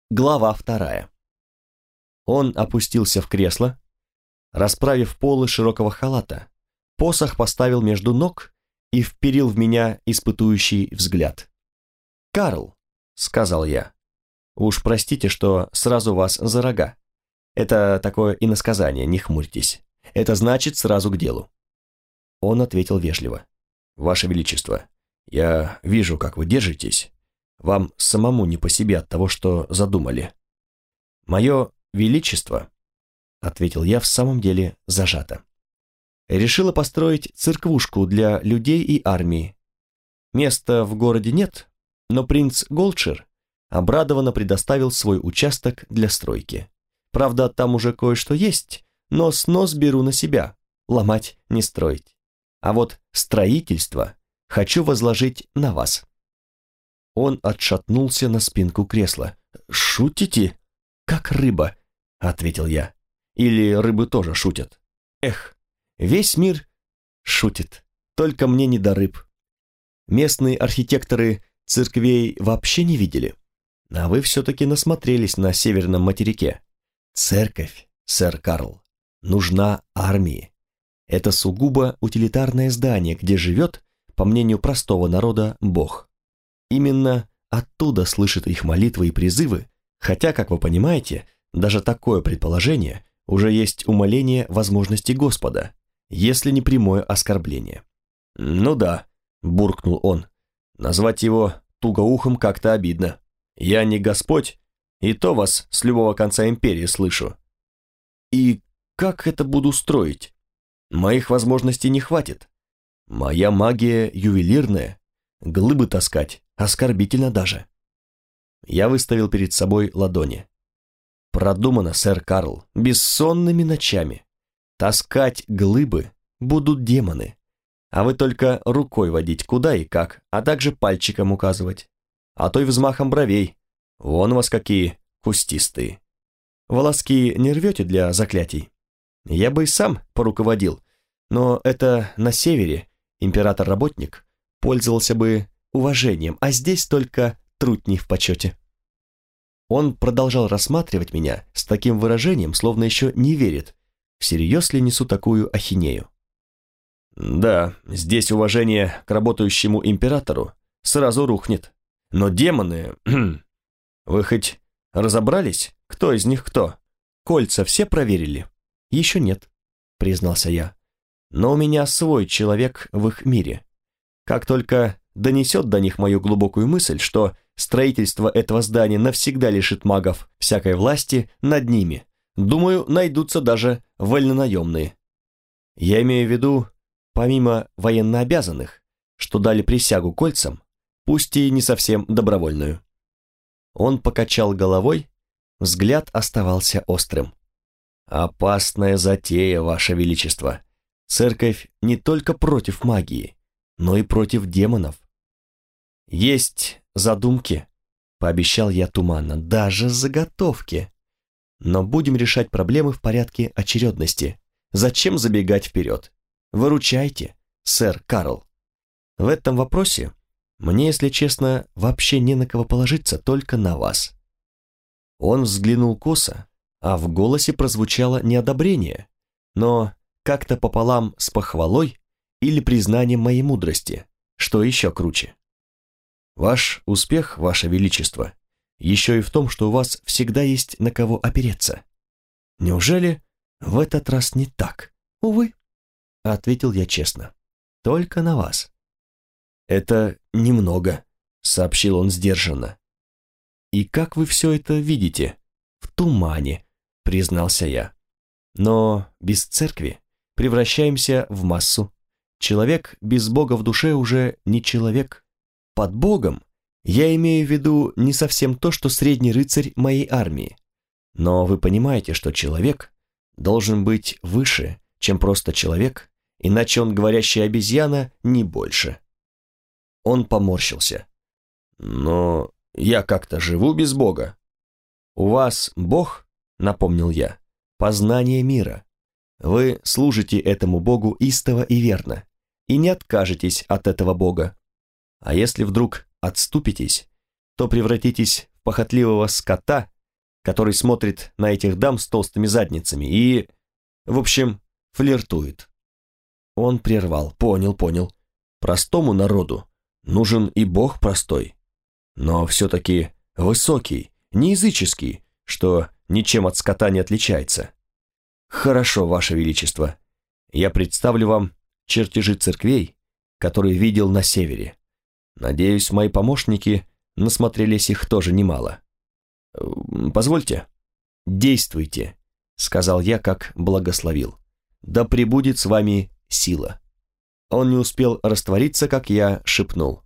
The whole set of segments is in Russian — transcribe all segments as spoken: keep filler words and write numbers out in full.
Глава вторая. Он опустился в кресло, расправив полы широкого халата, посох поставил между ног и вперил в меня испытующий взгляд. «Карл», — сказал я, — «уж простите, что сразу вас за рога. Это такое иносказание, не хмурьтесь. Это значит сразу к делу». Он ответил вежливо. «Ваше Величество, я вижу, как вы держитесь. Вам самому не по себе от того, что задумали». «Мое Величество», — ответил я в самом деле зажато, — «решила построить церквушку для людей и армии. Места в городе нет, но принц Голдшир обрадованно предоставил свой участок для стройки. Правда, там уже кое-что есть, но снос беру на себя, ломать не строить. А вот строительство хочу возложить на вас». Он отшатнулся на спинку кресла. «Шутите? Как рыба», — ответил я. «Или рыбы тоже шутят? Эх, весь мир шутит, только мне не до рыб. Местные архитекторы церквей вообще не видели. А вы все-таки насмотрелись на северном материке. Церковь, сэр Карл, нужна армии. Это сугубо утилитарное здание, где живет, по мнению простого народа, Бог. Именно оттуда слышат их молитвы и призывы, хотя, как вы понимаете, даже такое предположение уже есть умаление возможности Господа, если не прямое оскорбление. «Ну да», — буркнул он, — «назвать его тугоухом как-то обидно. Я не Господь, и то вас с любого конца империи слышу. И как это буду строить? Моих возможностей не хватит. Моя магия ювелирная, глыбы таскать оскорбительно даже». Я выставил перед собой ладони. «Продумано, сэр Карл, бессонными ночами. Таскать глыбы будут демоны, а вы только рукой водить куда и как, а также пальчиком указывать, а то и взмахом бровей. Вон у вас какие кустистые. Волоски не рвете для заклятий? Я бы и сам поруководил, но это на севере император-работник пользовался бы уважением, а здесь только трутни в почете». Он продолжал рассматривать меня с таким выражением, словно еще не верит, всерьез ли несу такую ахинею. «Да, здесь уважение к работающему императору сразу рухнет. Но демоны... Вы хоть разобрались, кто из них кто? Кольца все проверили?» «Еще нет», — признался я. «Но у меня свой человек в их мире. Как только донесет до них мою глубокую мысль, что строительство этого здания навсегда лишит магов всякой власти над ними, думаю, найдутся даже вольнонаемные. Я имею в виду, помимо военнообязанных, что дали присягу кольцам, пусть и не совсем добровольную». Он покачал головой, взгляд оставался острым. «Опасная затея, Ваше Величество. Церковь не только против магии, но и против демонов». «Есть задумки», — пообещал я туманно, — «даже заготовки. Но будем решать проблемы в порядке очередности. Зачем забегать вперед? Выручайте, сэр Карл. В этом вопросе мне, если честно, вообще не на кого положиться, только на вас». Он взглянул косо, а в голосе прозвучало неодобрение, но как-то пополам с похвалой или признанием моей мудрости, что еще круче. «Ваш успех, Ваше Величество, еще и в том, что у вас всегда есть на кого опереться. Неужели в этот раз не так?» «Увы», — ответил я честно, — «только на вас». «Это немного», — сообщил он сдержанно. «И как вы все это видите?» «В тумане», — признался я. «Но без церкви превращаемся в массу. Человек без Бога в душе уже не человек. Под Богом я имею в виду не совсем то, что средний рыцарь моей армии. Но вы понимаете, что человек должен быть выше, чем просто человек, иначе он говорящая обезьяна, не больше». Он поморщился. «Но я как-то живу без Бога». «У вас Бог, — напомнил я, — познание мира. Вы служите этому Богу истово и верно, и не откажетесь от этого Бога. А если вдруг отступитесь, то превратитесь в похотливого скота который смотрит на этих дам с толстыми задницами и, в общем, флиртует. Он прервал. Понял, понял. Простому народу нужен и бог простой, но все-таки высокий, не языческий, что ничем от скота не отличается. Хорошо, Ваше Величество. Я представлю вам чертежи церквей, которые видел на севере. Надеюсь, мои помощники насмотрелись их тоже немало. Позвольте. Действуйте, сказал я, как благословил. Да пребудет с вами сила. Он не успел раствориться, как я шепнул.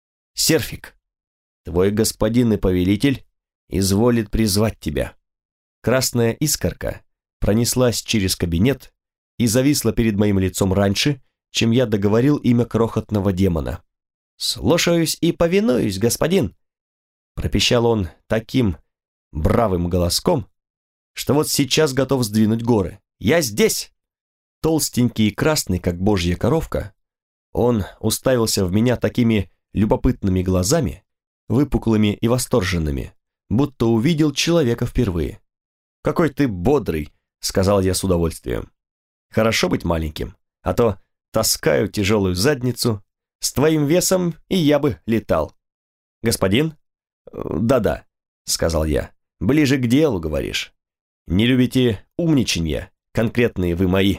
Серфик, твой господин и повелитель изволит призвать тебя. Красная искорка пронеслась через кабинет и зависла перед моим лицом раньше, чем я договорил имя крохотного демона. «Слушаюсь и повинуюсь, господин!» Пропищал он таким бравым голоском, что вот сейчас готов сдвинуть горы. «Я здесь!» Толстенький и красный, как божья коровка, он уставился в меня такими любопытными глазами, выпуклыми и восторженными, будто увидел человека впервые. «Какой ты бодрый!» — сказал я с удовольствием. «Хорошо быть маленьким, а то таскаю тяжелую задницу. С твоим весом и я бы летал». «Господин?» «Да-да», — сказал я. «Ближе к делу, говоришь. Не любите умничанья, конкретные вы мои».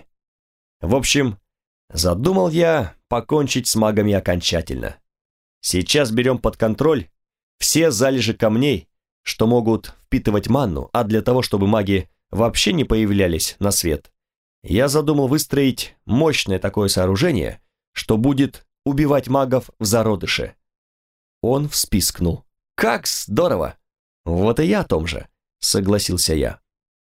В общем, задумал я покончить с магами окончательно. Сейчас берем под контроль все залежи камней, что могут впитывать манну, а для того, чтобы маги вообще не появлялись на свет, я задумал выстроить мощное такое сооружение, что будет убивать магов в зародыше. Он вспискнул. «Как здорово!» «Вот и я о том же», — согласился я.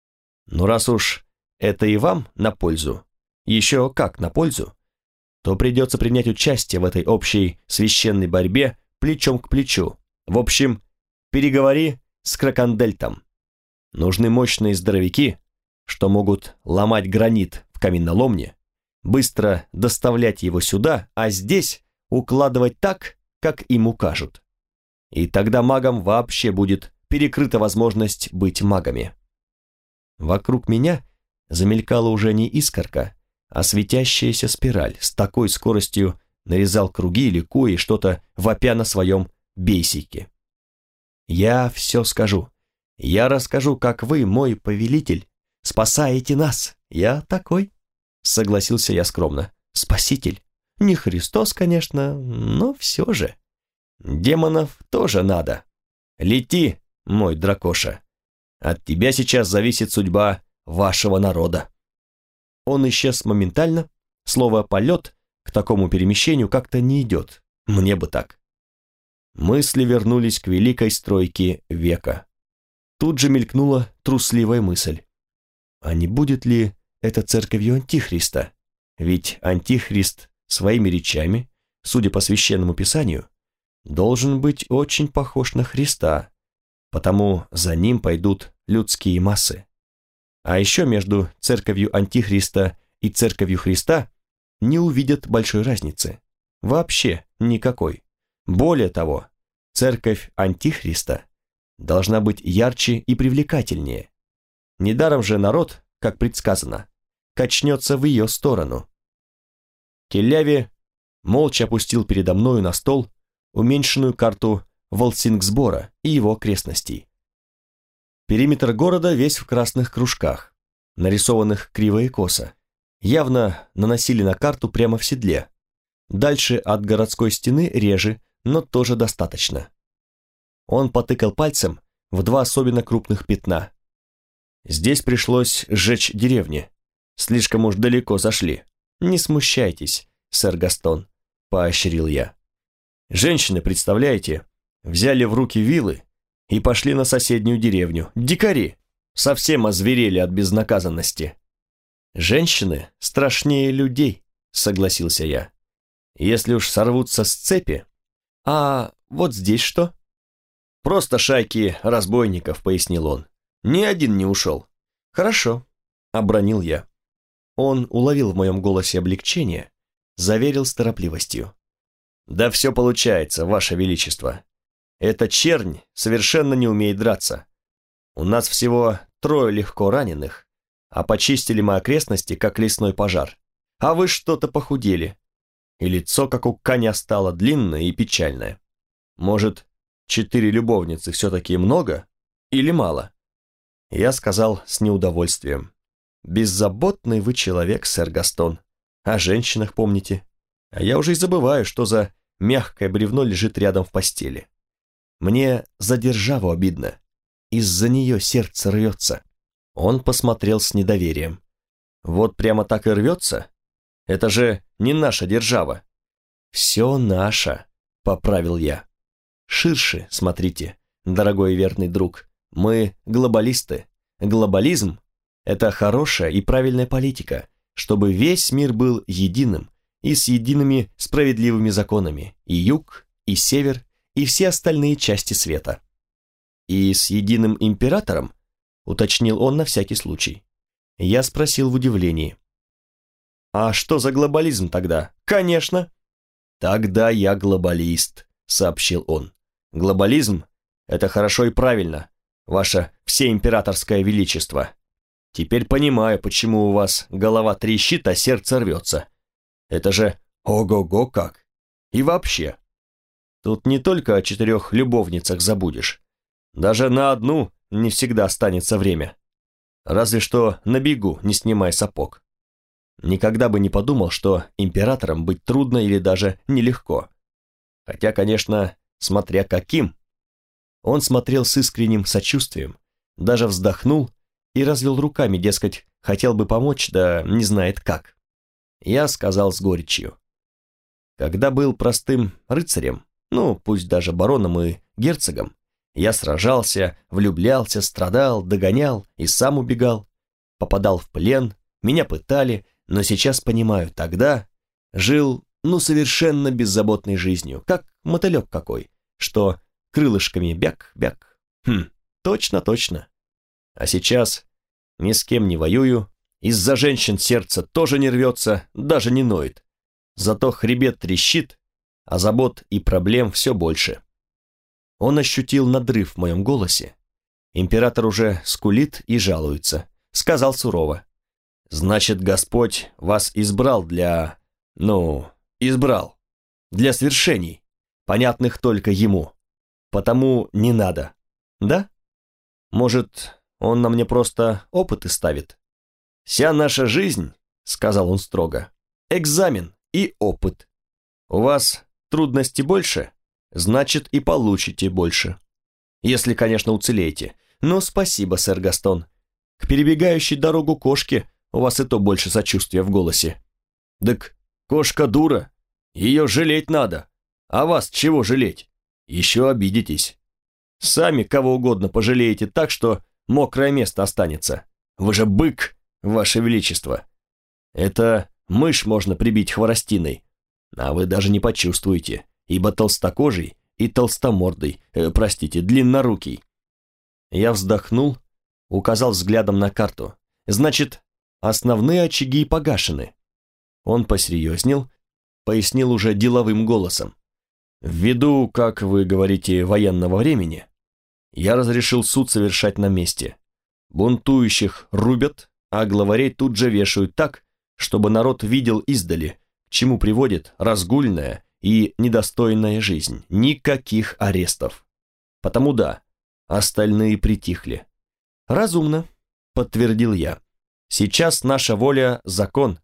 «Ну раз уж это и вам на пользу, еще как на пользу, то придется принять участие в этой общей священной борьбе плечом к плечу. В общем, переговори с Кракандельтом. Нужны мощные здоровяки, что могут ломать гранит в каменоломне, быстро доставлять его сюда, а здесь укладывать так, как им укажут. И тогда магам вообще будет перекрыта возможность быть магами». Вокруг меня замелькала уже не искорка, а светящаяся спираль с такой скоростью нарезал круги, ликуя и что-то вопя на своем бейсике. «Я все скажу. Я расскажу, как вы, мой повелитель, спасаете нас. Я такой», — согласился я скромно. «Спаситель. Не Христос, конечно, но все же. Демонов тоже надо. Лети, мой дракоша. От тебя сейчас зависит судьба вашего народа». Он исчез моментально. Слово «полет» к такому перемещению как-то не идет. Мне бы так. Мысли вернулись к великой стройке века. Тут же мелькнула трусливая мысль. А не будет ли это церковью Антихриста? Ведь Антихрист своими речами, судя по священному писанию, должен быть очень похож на Христа, потому за ним пойдут людские массы. А еще между церковью Антихриста и церковью Христа не увидят большой разницы. Вообще никакой. Более того, церковь Антихриста должна быть ярче и привлекательнее. Недаром же народ, как предсказано, качнется в ее сторону. Келляви молча опустил передо мною на стол уменьшенную карту Волсингсбора и его окрестностей. Периметр города весь в красных кружках, нарисованных криво и косо, явно наносили на карту прямо в седле. Дальше от городской стены реже, но тоже достаточно. Он потыкал пальцем в два особенно крупных пятна. Здесь пришлось сжечь деревни. Слишком уж далеко зашли. Не смущайтесь, сэр Гастон, поощрил я. Женщины, представляете, взяли в руки вилы и пошли на соседнюю деревню. Дикари! Совсем озверели от безнаказанности. Женщины страшнее людей, согласился я. Если уж сорвутся с цепи. А вот здесь что? Просто шайки разбойников, пояснил он. Ни один не ушел. Хорошо, обронил я. Он уловил в моем голосе облегчение, заверил с торопливостью. Да все получается, ваше величество. Эта чернь совершенно не умеет драться. У нас всего трое легко раненых, а почистили мы окрестности, как лесной пожар. А вы что-то похудели, и лицо, как у коня, стало длинное и печальное. Может, четыре любовницы все-таки много или мало?» Я сказал с неудовольствием: «Беззаботный вы человек, сэр Гастон. О женщинах помните. А я уже и забываю, что за мягкое бревно лежит рядом в постели. Мне за державу обидно. Из-за нее сердце рвется». Он посмотрел с недоверием. «Вот прямо так и рвется? Это же не наша держава». «Все наше», — поправил я. «Ширше смотрите, дорогой и верный друг. Мы глобалисты. Глобализм — это хорошая и правильная политика, чтобы весь мир был единым и с едиными справедливыми законами, и юг, и север, и все остальные части света». «И с единым императором?» — уточнил он на всякий случай. Я спросил в удивлении: «А что за глобализм тогда?» «Конечно!» «Тогда я глобалист», — сообщил он. «Глобализм — это хорошо и правильно, ваше всеимператорское величество. Теперь понимаю, почему у вас голова трещит, а сердце рвется. Это же ого-го как! И вообще, тут не только о четырех любовницах забудешь. Даже на одну не всегда останется время. Разве что на бегу, не снимая сапог. Никогда бы не подумал, что императором быть трудно или даже нелегко. Хотя, конечно, смотря каким». Он смотрел с искренним сочувствием, даже вздохнул и развел руками, дескать, хотел бы помочь, да не знает как. Я сказал с горечью: «Когда был простым рыцарем, ну, пусть даже бароном и герцогом, я сражался, влюблялся, страдал, догонял и сам убегал, попадал в плен, меня пытали, но сейчас понимаю, тогда жил, ну, совершенно беззаботной жизнью, как мотылек какой, что крылышками бяк-бяк. Хм, точно-точно. А сейчас ни с кем не воюю, из-за женщин сердце тоже не рвется, даже не ноет. Зато хребет трещит, а забот и проблем все больше». Он ощутил надрыв в моем голосе. Император уже скулит и жалуется. Сказал сурово: «Значит, Господь вас избрал для... ну, избрал. Для свершений, понятных только Ему. Потому не надо. Да? Может, Он на мне просто опыты ставит? Вся наша жизнь, — сказал он строго, — экзамен и опыт. У вас трудностей больше, значит, и получите больше. Если, конечно, уцелеете. Но спасибо, сэр Гастон. К перебегающей дорогу кошке у вас и то больше сочувствия в голосе». «Так кошка дура, ее жалеть надо. А вас чего жалеть? Еще обидитесь. Сами кого угодно пожалеете так, что мокрое место останется. Вы же бык, ваше величество. Это мышь можно прибить хворостиной, а вы даже не почувствуете, ибо толстокожий и толстомордый, э, простите, длиннорукий». Я вздохнул, указал взглядом на карту. «Значит, основные очаги погашены». Он посерьезнел, пояснил уже деловым голосом: «Ввиду, как вы говорите, военного времени, я разрешил суд совершать на месте. Бунтующих рубят, а главарей тут же вешают так, чтобы народ видел издали, к чему приводит разгульная и недостойная жизнь. Никаких арестов. Потому да, остальные притихли». «Разумно», — подтвердил я. «Сейчас наша воля — закон.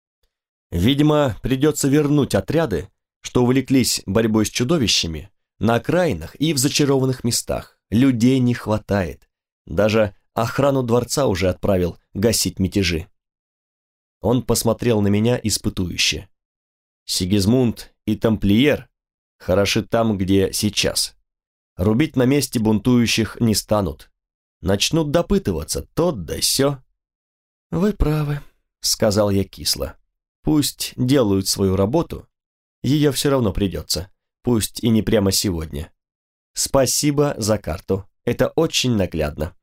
Видимо, придется вернуть отряды, что увлеклись борьбой с чудовищами, на окраинах и в зачарованных местах. Людей не хватает. Даже охрану дворца уже отправил гасить мятежи». Он посмотрел на меня испытующе. «Сигизмунд и тамплиер хороши там, где сейчас. Рубить на месте бунтующих не станут. Начнут допытываться, тот да сё». «Вы правы», — сказал я кисло. «Пусть делают свою работу, ее все равно придется, пусть и не прямо сегодня. Спасибо за карту, это очень наглядно».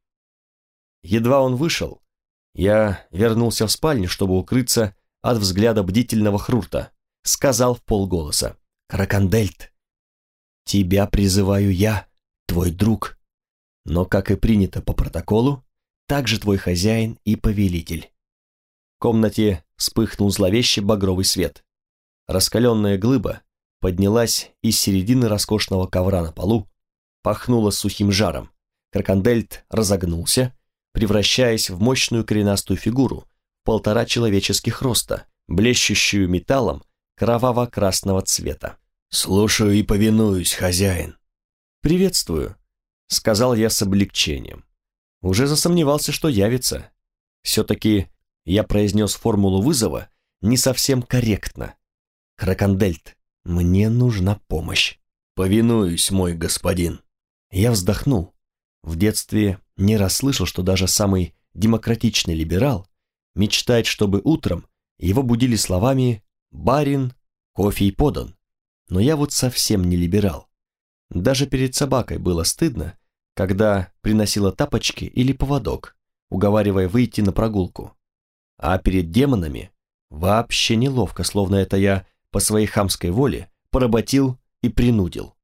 Едва он вышел, я вернулся в спальню, чтобы укрыться от взгляда бдительного Хрурта. Сказал в полголоса: «Кракандельт, тебя призываю я, твой друг. Но, как и принято по протоколу, так же твой хозяин и повелитель. В комнате вспыхнул зловещий багровый свет. Раскаленная глыба поднялась из середины роскошного ковра на полу, пахнула сухим жаром. Кракандельт разогнулся, превращаясь в мощную коренастую фигуру, полтора человеческих роста, блещущую металлом кроваво-красного цвета. «Слушаю и повинуюсь, хозяин». «Приветствую», — сказал я с облегчением. Уже засомневался, что явится. Все-таки я произнес формулу вызова не совсем корректно. «Кракандельт, мне нужна помощь». «Повинуюсь, мой господин». Я вздохнул. В детстве не раз слышал, что даже самый демократичный либерал мечтает, чтобы утром его будили словами «барин, кофе и подан». Но я вот совсем не либерал. Даже перед собакой было стыдно, когда приносила тапочки или поводок, уговаривая выйти на прогулку. А перед демонами вообще неловко, словно это я по своей хамской воле поработил и принудил.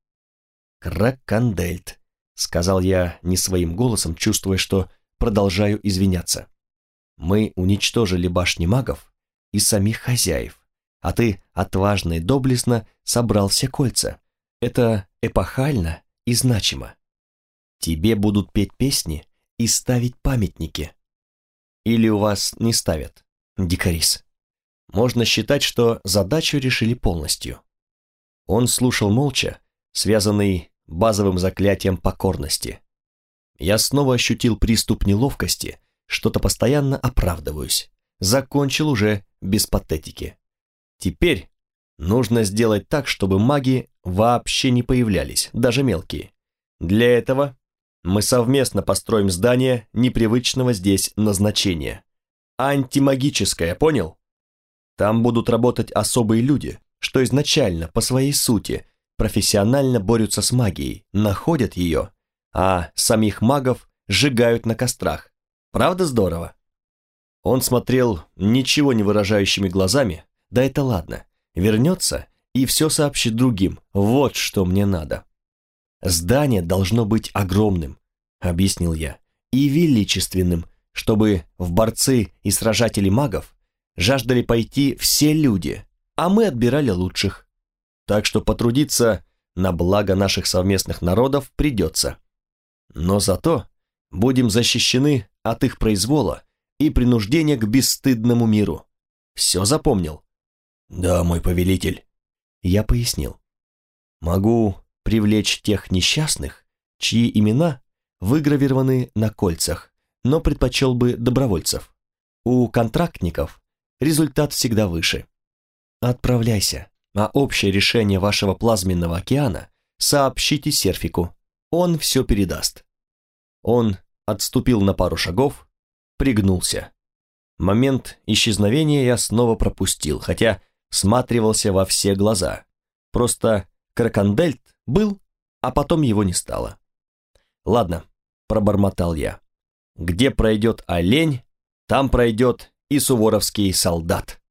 «Кракандельт», — сказал я не своим голосом, чувствуя, что продолжаю извиняться. «Мы уничтожили башни магов и самих хозяев, а ты отважно и доблестно собрал все кольца. Это эпохально и значимо. Тебе будут петь песни и ставить памятники. Или у вас не ставят, дикарис? Можно считать, что задачу решили полностью». Он слушал молча, связанный базовым заклятием покорности. Я снова ощутил приступ неловкости, что-то постоянно оправдываюсь. Закончил уже без патетики. Теперь нужно сделать так, чтобы маги вообще не появлялись, даже мелкие. Для этого мы совместно построим здание непривычного здесь назначения. Антимагическое, понял? Там будут работать особые люди, что изначально, по своей сути, профессионально борются с магией, находят ее, а самих магов сжигают на кострах. Правда здорово? Он смотрел ничего не выражающими глазами. Да это ладно, вернется и все сообщит другим. Вот что мне надо. Здание должно быть огромным, объяснил я, и величественным, чтобы в борцы и сражатели магов жаждали пойти все люди, а мы отбирали лучших. Так что потрудиться на благо наших совместных народов придется. Но зато будем защищены от их произвола и принуждения к бесстыдному миру. Все запомнил? Да, мой повелитель. Я пояснил. Могу привлечь тех несчастных, чьи имена выгравированы на кольцах, но предпочел бы добровольцев. У контрактников результат всегда выше. Отправляйся, а общее решение вашего плазменного океана сообщите Серфику. Он все передаст. Он отступил на пару шагов, пригнулся. Момент исчезновения я снова пропустил, хотя всматривался во все глаза. Просто Кракандельт был, а потом его не стало. «Ладно», — пробормотал я. «Где пройдет олень, там пройдет и суворовский солдат».